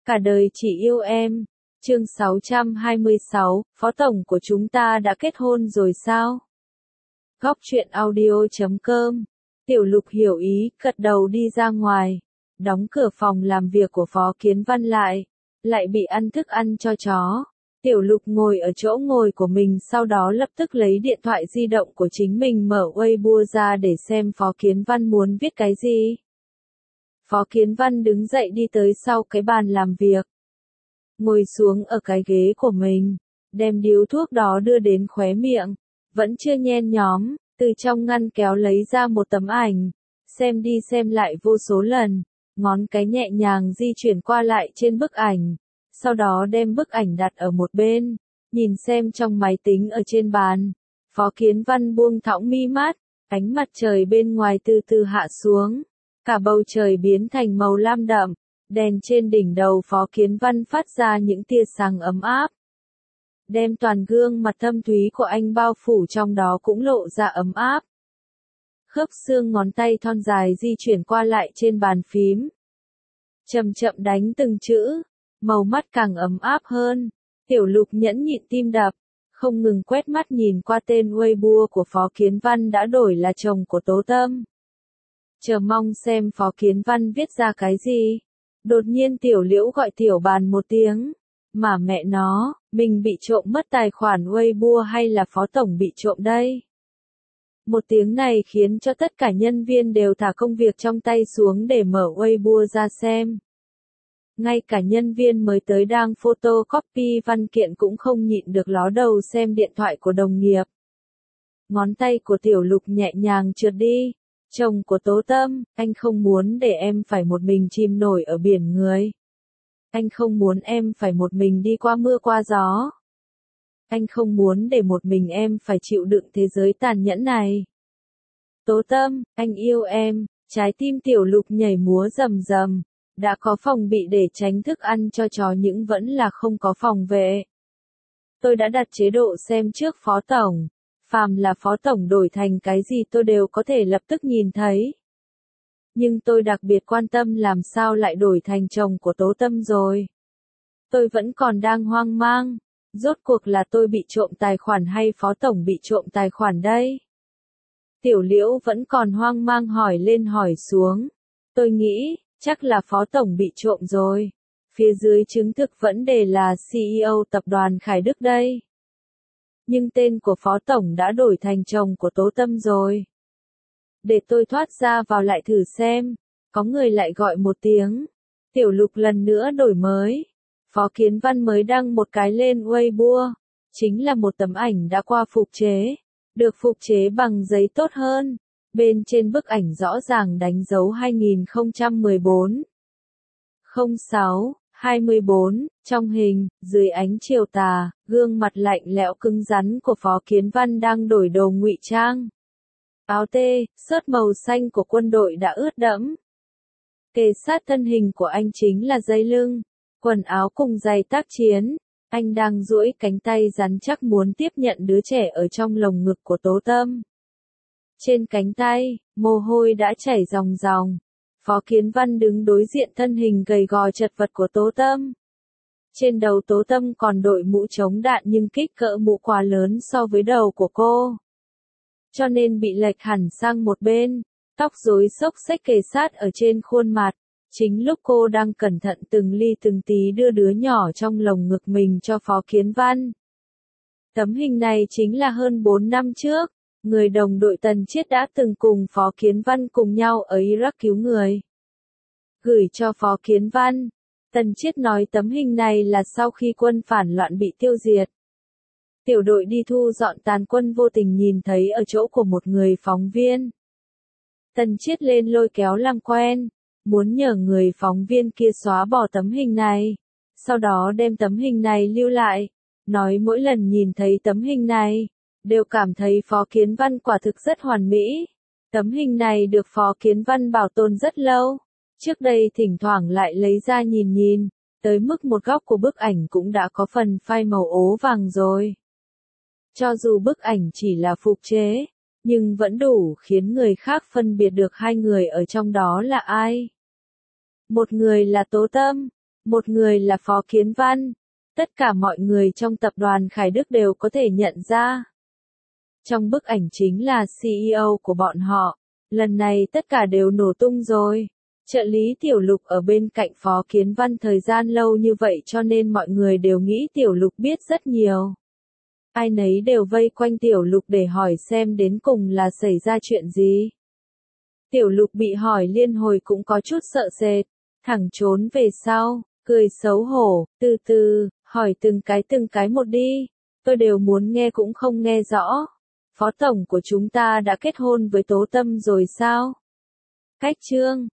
Cả đời chỉ yêu em. Chương 626, Phó Tổng của chúng ta đã kết hôn rồi sao? Góc truyện audio.com. Tiểu Lục hiểu ý, gật đầu đi ra ngoài. Đóng cửa phòng làm việc của Phó Kiến Văn lại bị ăn thức ăn cho chó. Tiểu Lục ngồi ở chỗ ngồi của mình, sau đó lập tức lấy điện thoại di động của chính mình mở Weibo ra để xem Phó Kiến Văn muốn viết cái gì. Phó Kiến Văn đứng dậy đi tới sau cái bàn làm việc. Ngồi xuống ở cái ghế của mình, đem điếu thuốc đó đưa đến khóe miệng. Vẫn chưa nhen nhóm, từ trong ngăn kéo lấy ra một tấm ảnh. Xem đi xem lại vô số lần, ngón cái nhẹ nhàng di chuyển qua lại trên bức ảnh. Sau đó đem bức ảnh đặt ở một bên, nhìn xem trong máy tính ở trên bàn. Phó Kiến Văn buông thõng mi mắt, ánh mặt trời bên ngoài từ từ hạ xuống. Cả bầu trời biến thành màu lam đậm, đèn trên đỉnh đầu Phó Kiến Văn phát ra những tia sáng ấm áp. Đem toàn gương mặt thâm thúy của anh bao phủ trong đó cũng lộ ra ấm áp. Khớp xương ngón tay thon dài di chuyển qua lại trên bàn phím. Chậm chậm đánh từng chữ, màu mắt càng ấm áp hơn. Tiểu Lục nhẫn nhịn tim đập, không ngừng quét mắt nhìn qua tên Weibo của Phó Kiến Văn đã đổi là chồng của Tố Tâm. Chờ mong xem Phó Kiến Văn viết ra cái gì. Đột nhiên Tiểu Liễu gọi Tiểu Bàn một tiếng. Mà mẹ nó, mình bị trộm mất tài khoản Weibo hay là Phó Tổng bị trộm đây? Một tiếng này khiến cho tất cả nhân viên đều thả công việc trong tay xuống để mở Weibo ra xem. Ngay cả nhân viên mới tới đang photocopy văn kiện cũng không nhịn được ló đầu xem điện thoại của đồng nghiệp. Ngón tay của Tiểu Lục nhẹ nhàng trượt đi. Chồng của Tố Tâm, anh không muốn để em phải một mình chìm nổi ở biển người. Anh không muốn em phải một mình đi qua mưa qua gió. Anh không muốn để một mình em phải chịu đựng thế giới tàn nhẫn này. Tố Tâm, anh yêu em. Trái tim Tiểu Lục nhảy múa rầm rầm. Đã có phòng bị để tránh thức ăn cho chó nhưng vẫn là không có phòng vệ. Tôi đã đặt chế độ xem trước Phó Tổng. Phàm là Phó Tổng đổi thành cái gì tôi đều có thể lập tức nhìn thấy. Nhưng tôi đặc biệt quan tâm làm sao lại đổi thành chồng của Tố Tâm rồi. Tôi vẫn còn đang hoang mang. Rốt cuộc là tôi bị trộm tài khoản hay Phó Tổng bị trộm tài khoản đây? Tiểu Liễu vẫn còn hoang mang hỏi lên hỏi xuống. Tôi nghĩ, chắc là Phó Tổng bị trộm rồi. Phía dưới chứng thực vấn đề là CEO tập đoàn Khải Đức đây. Nhưng tên của Phó Tổng đã đổi thành chồng của Tố Tâm rồi. Để tôi thoát ra vào lại thử xem. Có người lại gọi một tiếng. Tiểu Lục lần nữa đổi mới. Phó Kiến Văn mới đăng một cái lên Weibo. Chính là một tấm ảnh đã qua phục chế. Được phục chế bằng giấy tốt hơn. Bên trên bức ảnh rõ ràng đánh dấu 2014. 06/24, trong hình, dưới ánh chiều tà, gương mặt lạnh lẽo cứng rắn của Phó Kiến Văn đang đổi đồ ngụy trang. Áo tê, sớt màu xanh của quân đội đã ướt đẫm. Kề sát thân hình của anh chính là dây lưng, quần áo cùng giày tác chiến. Anh đang duỗi cánh tay rắn chắc muốn tiếp nhận đứa trẻ ở trong lồng ngực của Tố Tâm. Trên cánh tay, mồ hôi đã chảy ròng ròng. Phó Kiến Văn đứng đối diện thân hình gầy gò chật vật của Tố Tâm. Trên đầu Tố Tâm còn đội mũ chống đạn nhưng kích cỡ mũ quá lớn so với đầu của cô. Cho nên bị lệch hẳn sang một bên, tóc rối xốc xếch kề sát ở trên khuôn mặt. Chính lúc cô đang cẩn thận từng ly từng tí đưa đứa nhỏ trong lồng ngực mình cho Phó Kiến Văn. Tấm hình này chính là hơn 4 năm trước. Người đồng đội Tần Chiết đã từng cùng Phó Kiến Văn cùng nhau ở Iraq cứu người. Gửi cho Phó Kiến Văn. Tần Chiết nói tấm hình này là sau khi quân phản loạn bị tiêu diệt. Tiểu đội đi thu dọn tàn quân vô tình nhìn thấy ở chỗ của một người phóng viên. Tần Chiết lên lôi kéo làm quen, muốn nhờ người phóng viên kia xóa bỏ tấm hình này. Sau đó đem tấm hình này lưu lại, nói mỗi lần nhìn thấy tấm hình này, đều cảm thấy Phó Kiến Văn quả thực rất hoàn mỹ. Tấm hình này được Phó Kiến Văn bảo tồn rất lâu. Trước đây thỉnh thoảng lại lấy ra nhìn, tới mức một góc của bức ảnh cũng đã có phần phai màu ố vàng rồi. Cho dù bức ảnh chỉ là phục chế, nhưng vẫn đủ khiến người khác phân biệt được hai người ở trong đó là ai. Một người là Tố Tâm, một người là Phó Kiến Văn. Tất cả mọi người trong tập đoàn Khải Đức đều có thể nhận ra. Trong bức ảnh chính là CEO của bọn họ. Lần này tất cả đều nổ tung rồi. Trợ lý Tiểu Lục ở bên cạnh Phó Kiến Văn thời gian lâu như vậy cho nên mọi người đều nghĩ Tiểu Lục biết rất nhiều. Ai nấy đều vây quanh Tiểu Lục để hỏi xem đến cùng là xảy ra chuyện gì. Tiểu Lục bị hỏi liên hồi cũng có chút sợ sệt, thẳng trốn về sau, cười xấu hổ, từ từ, hỏi từng cái một đi, tôi đều muốn nghe cũng không nghe rõ. Phó tổng của chúng ta đã kết hôn với Tố Tâm rồi sao? Khách trương,